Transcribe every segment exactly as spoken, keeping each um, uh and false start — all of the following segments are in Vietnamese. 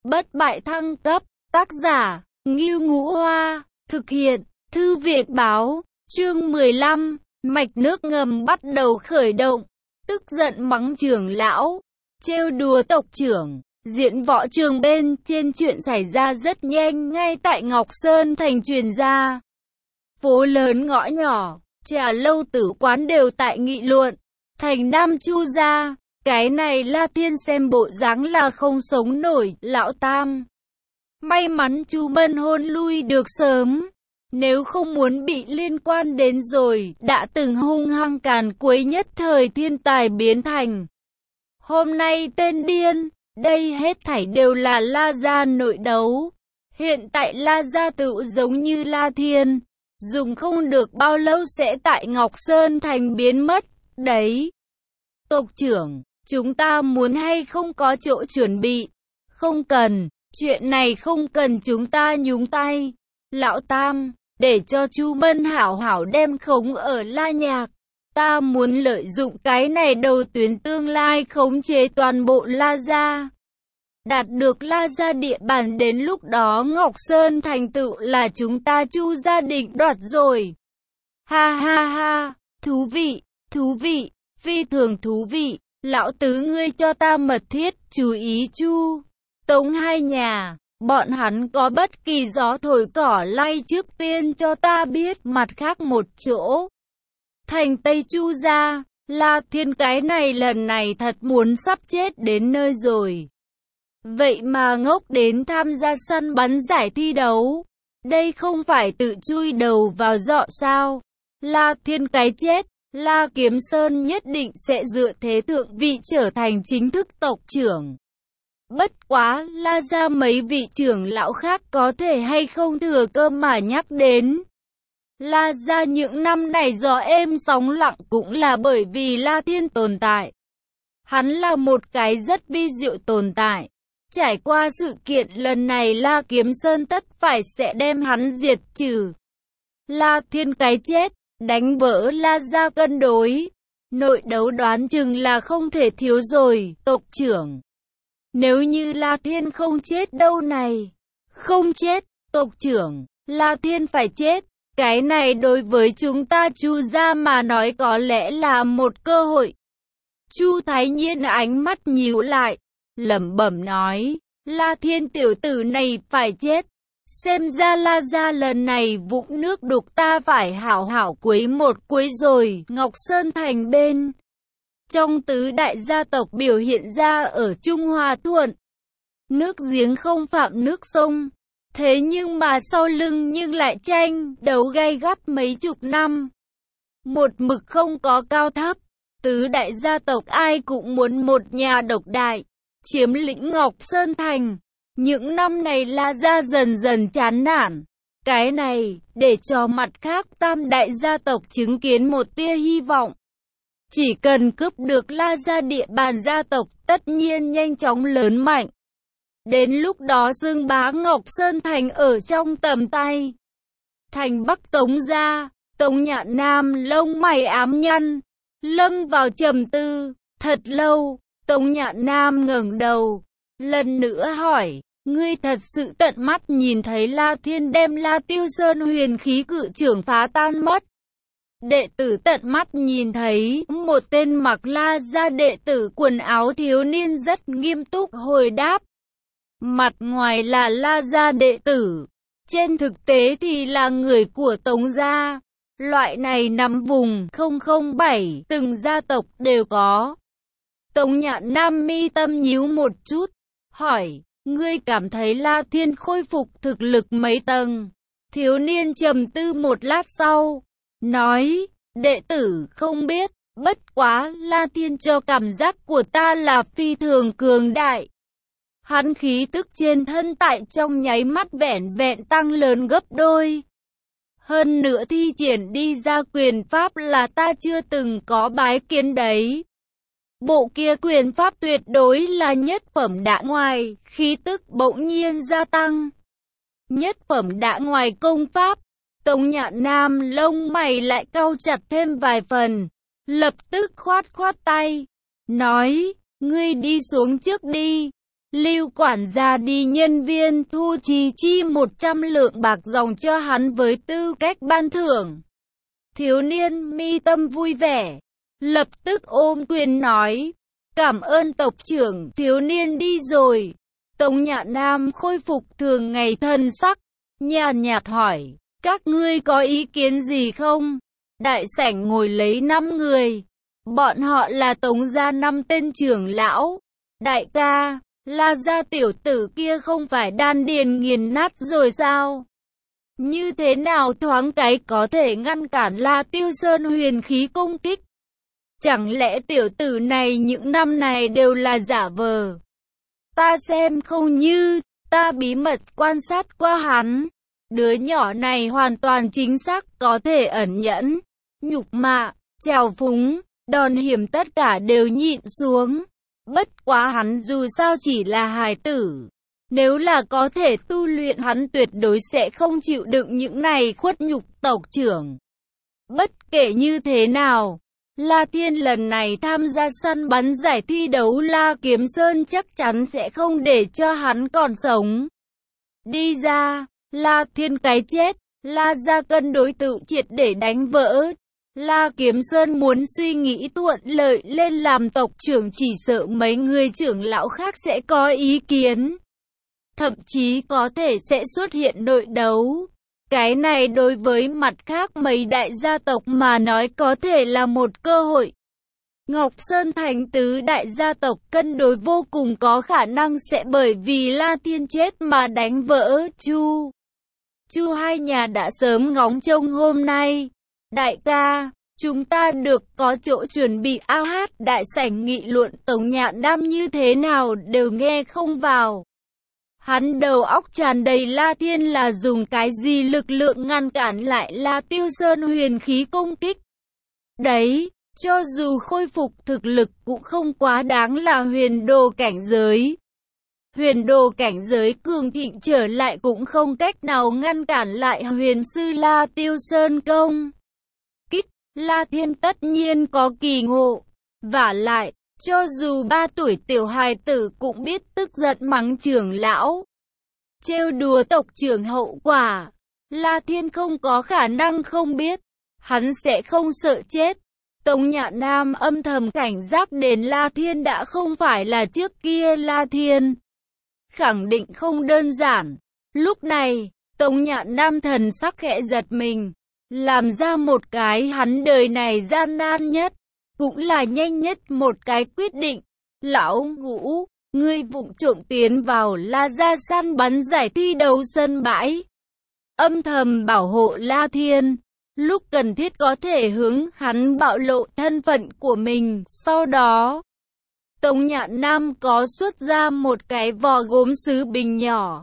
bất bại thăng cấp, tác giả, Ngưu Ngũ Hoa, thực hiện, Thư viện báo, chương mười lăm, mạch nước ngầm bắt đầu khởi động, tức giận mắng trưởng lão, trêu đùa tộc trưởng. Diễn võ trường bên trên chuyện xảy ra rất nhanh ngay tại Ngọc Sơn Thành truyền ra. Phố lớn ngõ nhỏ, trà lâu tử quán đều tại nghị luận. Thành Nam Chu gia, cái này La Thiên xem bộ dáng là không sống nổi, lão tam. May mắn Chu Mân hôn lui được sớm, nếu không muốn bị liên quan đến rồi, đã từng hung hăng càn quấy nhất thời thiên tài biến thành. Hôm nay tên điên, đây hết thảy đều là La gia nội đấu. Hiện tại La gia tự giống như La Thiên, dùng không được bao lâu sẽ tại Ngọc Sơn Thành biến mất, đấy. Tộc trưởng, chúng ta muốn hay không có chỗ chuẩn bị? Không cần, chuyện này không cần chúng ta nhúng tay. Lão Tam, để cho Chu Mân hảo hảo đem khống ở La Nhạc. Ta muốn lợi dụng cái này đầu tuyến tương lai khống chế toàn bộ La gia. Đạt được La gia địa bàn đến lúc đó Ngọc Sơn thành tựu là chúng ta Chu gia định đoạt rồi. Ha ha ha, thú vị, thú vị, phi thường thú vị. Lão tứ ngươi cho ta mật thiết chú ý Chu Tống hai nhà, bọn hắn có bất kỳ gió thổi cỏ lay trước tiên cho ta biết. Mặt khác một chỗ, thành Tây Chu gia, La Thiên cái này lần này thật muốn sắp chết đến nơi rồi. Vậy mà ngốc đến tham gia săn bắn giải thi đấu, đây không phải tự chui đầu vào giọ sao? La Thiên cái chết, La Kiếm Sơn nhất định sẽ dựa thế thượng vị trở thành chính thức tộc trưởng. Bất quá, La gia mấy vị trưởng lão khác có thể hay không thừa cơ mà nhắc đến. La gia những năm này gió êm sóng lặng cũng là bởi vì La Thiên tồn tại. Hắn là một cái rất vi diệu tồn tại. Trải qua sự kiện lần này La Kiếm Sơn tất phải sẽ đem hắn diệt trừ. La Thiên cái chết, đánh vỡ La gia cân đối. Nội đấu đoán chừng là không thể thiếu rồi, tộc trưởng. Nếu như La Thiên không chết đâu này. Không chết, tộc trưởng, La Thiên phải chết. Cái này đối với chúng ta Chu gia mà nói có lẽ là một cơ hội. Chu Thái Nhiên ánh mắt nhíu lại, lẩm bẩm nói, La Thiên tiểu tử này phải chết. Xem ra La gia lần này vũng nước đục ta phải hảo hảo quấy một quấy rồi. Ngọc Sơn Thành bên trong tứ đại gia tộc biểu hiện ra ở Trung Hòa Thuận. Nước giếng không phạm nước sông. Thế nhưng mà sau lưng nhưng lại tranh đấu gay gắt mấy chục năm. Một mực không có cao thấp. Tứ đại gia tộc ai cũng muốn một nhà độc đại, chiếm lĩnh Ngọc Sơn Thành. Những năm này La gia dần dần chán nản. Cái này, để cho mặt khác tam đại gia tộc chứng kiến một tia hy vọng. Chỉ cần cướp được La gia địa bàn gia tộc, tất nhiên nhanh chóng lớn mạnh. Đến lúc đó xưng bá Ngọc Sơn Thành ở trong tầm tay. Thành Bắc Tống gia, Tống Nhạn Nam lông mày ám nhăn, lâm vào trầm tư, thật lâu. Tống Nhạn Nam ngẩng đầu, lần nữa hỏi, ngươi thật sự tận mắt nhìn thấy La Thiên đem La Tiêu Sơn huyền khí cự trưởng phá tan mất? Đệ tử tận mắt nhìn thấy, một tên mặc La gia đệ tử quần áo thiếu niên rất nghiêm túc hồi đáp. Mặt ngoài là La gia đệ tử, trên thực tế thì là người của Tống gia. Loại này nắm vùng không không bảy, từng gia tộc đều có. Tống Nhạn Nam mi tâm nhíu một chút, hỏi, ngươi cảm thấy La Thiên khôi phục thực lực mấy tầng? Thiếu niên trầm tư một lát sau, nói, đệ tử không biết, bất quá La Thiên cho cảm giác của ta là phi thường cường đại. Hắn khí tức trên thân tại trong nháy mắt vẻn vẹn tăng lớn gấp đôi. Hơn nữa thi triển đi ra quyền pháp là ta chưa từng có bái kiến đấy. Bộ kia quyền pháp tuyệt đối là nhất phẩm đã ngoài, khí tức bỗng nhiên gia tăng. Nhất phẩm đã ngoài công pháp, Tống Nhạn Nam lông mày lại cau chặt thêm vài phần, lập tức khoát khoát tay, nói, ngươi đi xuống trước đi. Lưu quản gia đi nhân viên thu chi chi một trăm lượng bạc dòng cho hắn với tư cách ban thưởng. Thiếu niên mi tâm vui vẻ, lập tức ôm quyền nói, cảm ơn tộc trưởng. Thiếu niên đi rồi. Tống Nhạn Nam khôi phục thường ngày thân sắc, nhàn nhạt hỏi, các ngươi có ý kiến gì không? Đại sảnh ngồi lấy năm người, bọn họ là Tống gia năm tên trưởng lão. Đại ca, La gia tiểu tử kia không phải đan điền nghiền nát rồi sao? Như thế nào thoáng cái có thể ngăn cản La Tiêu Sơn huyền khí công kích? Chẳng lẽ tiểu tử này những năm này đều là giả vờ? Ta xem không như, ta bí mật quan sát qua hắn. Đứa nhỏ này hoàn toàn chính xác có thể ẩn nhẫn, nhục mạ, trào phúng, đòn hiểm tất cả đều nhịn xuống. Bất quá hắn dù sao chỉ là hài tử. Nếu là có thể tu luyện hắn tuyệt đối sẽ không chịu đựng những này khuất nhục tộc trưởng. Bất kể như thế nào, La Thiên lần này tham gia săn bắn giải thi đấu La Kiếm Sơn chắc chắn sẽ không để cho hắn còn sống. Đi ra, La Thiên cái chết, La gia cân đối tự triệt để đánh vỡ. La Kiếm Sơn muốn suy nghĩ thuận lợi lên làm tộc trưởng chỉ sợ mấy người trưởng lão khác sẽ có ý kiến. Thậm chí có thể sẽ xuất hiện nội đấu. Cái này đối với mặt khác mấy đại gia tộc mà nói có thể là một cơ hội. Ngọc Sơn Thành tứ đại gia tộc cân đối vô cùng có khả năng sẽ bởi vì La Thiên chết mà đánh vỡ. Chu Chu hai nhà đã sớm ngóng trông hôm nay. Đại ca, chúng ta được có chỗ chuẩn bị. A hát đại sảnh nghị luận Tống Nhạn Nam như thế nào đều nghe không vào. Hắn đầu óc tràn đầy La Thiên là dùng cái gì lực lượng ngăn cản lại La Tiêu Sơn huyền khí công kích. Đấy, cho dù khôi phục thực lực cũng không quá đáng là huyền đồ cảnh giới. Huyền đồ cảnh giới cường thịnh trở lại cũng không cách nào ngăn cản lại huyền sư La Tiêu Sơn công kích. La Thiên tất nhiên có kỳ ngộ. Vả lại, cho dù ba tuổi tiểu hài tử cũng biết tức giận mắng trưởng lão. Trêu đùa tộc trưởng hậu quả. La Thiên không có khả năng không biết. Hắn sẽ không sợ chết. Tống Nhạn Nam âm thầm cảnh giác đến La Thiên đã không phải là trước kia La Thiên. Khẳng định không đơn giản. Lúc này, Tống Nhạn Nam thần sắc khẽ giật mình. Làm ra một cái hắn đời này gian nan nhất. Cũng là nhanh nhất một cái quyết định. Lão Ngũ, ngươi vụng trộm tiến vào La gia săn bắn giải thi đấu sân bãi. Âm thầm bảo hộ La Thiên. Lúc cần thiết có thể hướng hắn bạo lộ thân phận của mình. Sau đó, Tống Nhạn Nam có xuất ra một cái vò gốm sứ bình nhỏ.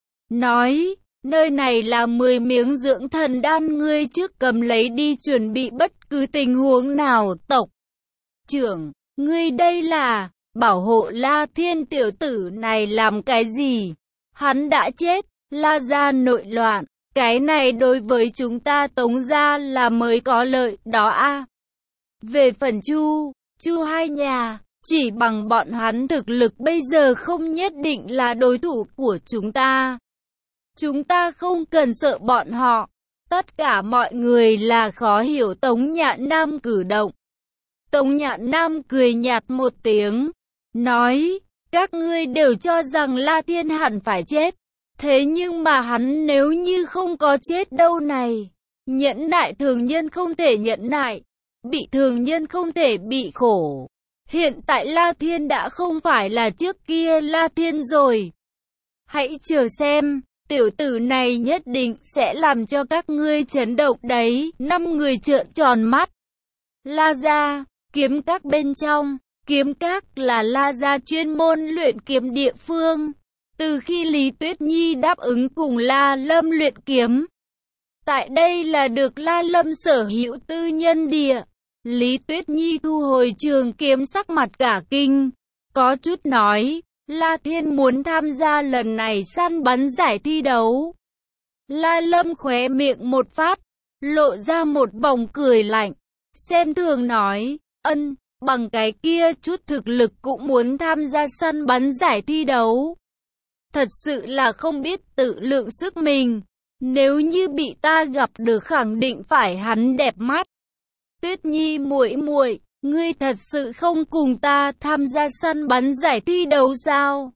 Nói, nơi này là mười miếng dưỡng thần đan, ngươi trước cầm lấy đi chuẩn bị bất cứ tình huống nào. Tộc trưởng, ngươi đây là bảo hộ La Thiên tiểu tử này làm cái gì? Hắn đã chết, La gia nội loạn. Cái này đối với chúng ta Tống gia là mới có lợi đó a. Về phần Chu, Chu hai nhà, chỉ bằng bọn hắn thực lực bây giờ không nhất định là đối thủ của chúng ta. Chúng ta không cần sợ bọn họ. Tất cả mọi người là khó hiểu Tống Nhạn Nam cử động. Tống Nhạn Nam cười nhạt một tiếng, nói, các ngươi đều cho rằng La Thiên hẳn phải chết. Thế nhưng mà hắn nếu như không có chết đâu này. Nhẫn nại thường nhân không thể nhẫn nại. Bị thường nhân không thể bị khổ. Hiện tại La Thiên đã không phải là trước kia La Thiên rồi. Hãy chờ xem, tiểu tử này nhất định sẽ làm cho các ngươi chấn động đấy. Năm người trợn tròn mắt. La gia, kiếm các bên trong. Kiếm các là La gia chuyên môn luyện kiếm địa phương. Từ khi Lý Tuyết Nhi đáp ứng cùng La Lâm luyện kiếm, tại đây là được La Lâm sở hữu tư nhân địa. Lý Tuyết Nhi thu hồi trường kiếm sắc mặt cả kinh, có chút nói, La Thiên muốn tham gia lần này săn bắn giải thi đấu. La Lâm khóe miệng một phát, lộ ra một vòng cười lạnh, xem thường nói, ân, bằng cái kia chút thực lực cũng muốn tham gia săn bắn giải thi đấu. Thật sự là không biết tự lượng sức mình. Nếu như bị ta gặp được khẳng định phải hắn đẹp mắt. Tuyết Nhi muội muội, ngươi thật sự không cùng ta tham gia săn bắn giải thi đấu sao?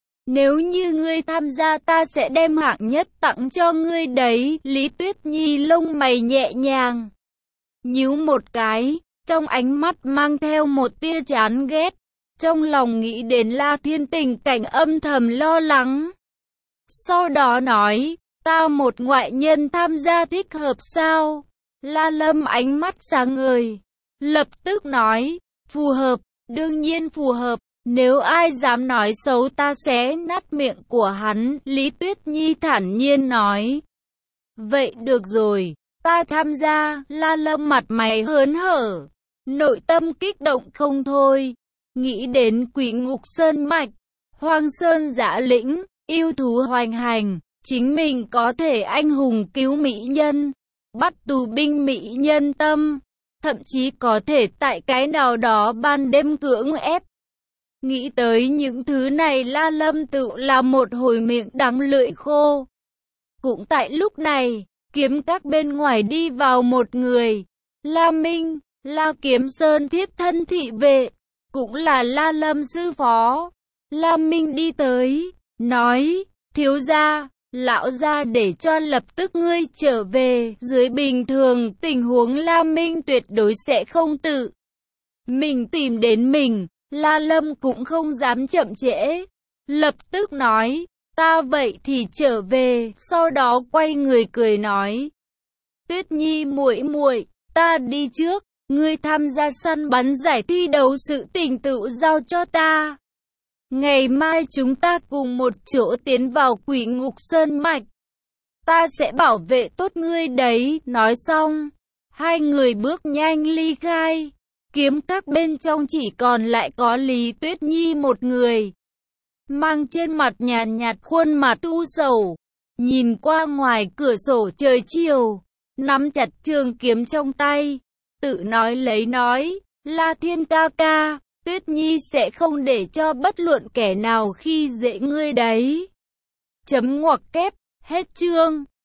Nếu như ngươi tham gia ta sẽ đem hạng nhất tặng cho ngươi đấy. Lý Tuyết Nhi lông mày nhẹ nhàng nhíu một cái, trong ánh mắt mang theo một tia chán ghét. Trong lòng nghĩ đến La Thiên tình cảnh âm thầm lo lắng. Sau đó nói, ta một ngoại nhân tham gia thích hợp sao? La Lâm ánh mắt sáng ngời, lập tức nói, phù hợp, đương nhiên phù hợp, nếu ai dám nói xấu ta sẽ nát miệng của hắn. Lý Tuyết Nhi thản nhiên nói, vậy được rồi, ta tham gia. La Lâm mặt mày hớn hở, nội tâm kích động không thôi, nghĩ đến Quỷ Ngục Sơn mạch, Hoang Sơn Dã Lĩnh, yêu thú hoành hành, chính mình có thể anh hùng cứu mỹ nhân, bắt tù binh mỹ nhân tâm, thậm chí có thể tại cái nào đó ban đêm cưỡng ép. Nghĩ tới những thứ này La Lâm tự là một hồi miệng đắng lưỡi khô. Cũng tại lúc này, kiếm các bên ngoài đi vào một người, La Minh, La Kiếm Sơn thiếp thân thị vệ, cũng là La Lâm sư phó. La Minh đi tới, nói, thiếu gia, lão gia để cho lập tức ngươi trở về. Dưới bình thường tình huống La Minh tuyệt đối sẽ không tự mình tìm đến mình. La Lâm cũng không dám chậm trễ, lập tức nói, ta vậy thì trở về. Sau đó quay người cười nói, Tuyết Nhi muội muội, ta đi trước, ngươi tham gia săn bắn giải thi đấu sự tình tự giao cho ta. Ngày mai chúng ta cùng một chỗ tiến vào Quỷ Ngục Sơn mạch, ta sẽ bảo vệ tốt ngươi đấy. Nói xong, hai người bước nhanh ly khai. Kiếm các bên trong chỉ còn lại có Lý Tuyết Nhi một người, mang trên mặt nhàn nhạt khuôn mặt u sầu, nhìn qua ngoài cửa sổ trời chiều, nắm chặt trường kiếm trong tay, tự nói lấy nói, La Thiên ca ca, Tuyết Nhi sẽ không để cho bất luận kẻ nào khi dễ ngươi đấy. Chấm ngoặc kép, hết chương.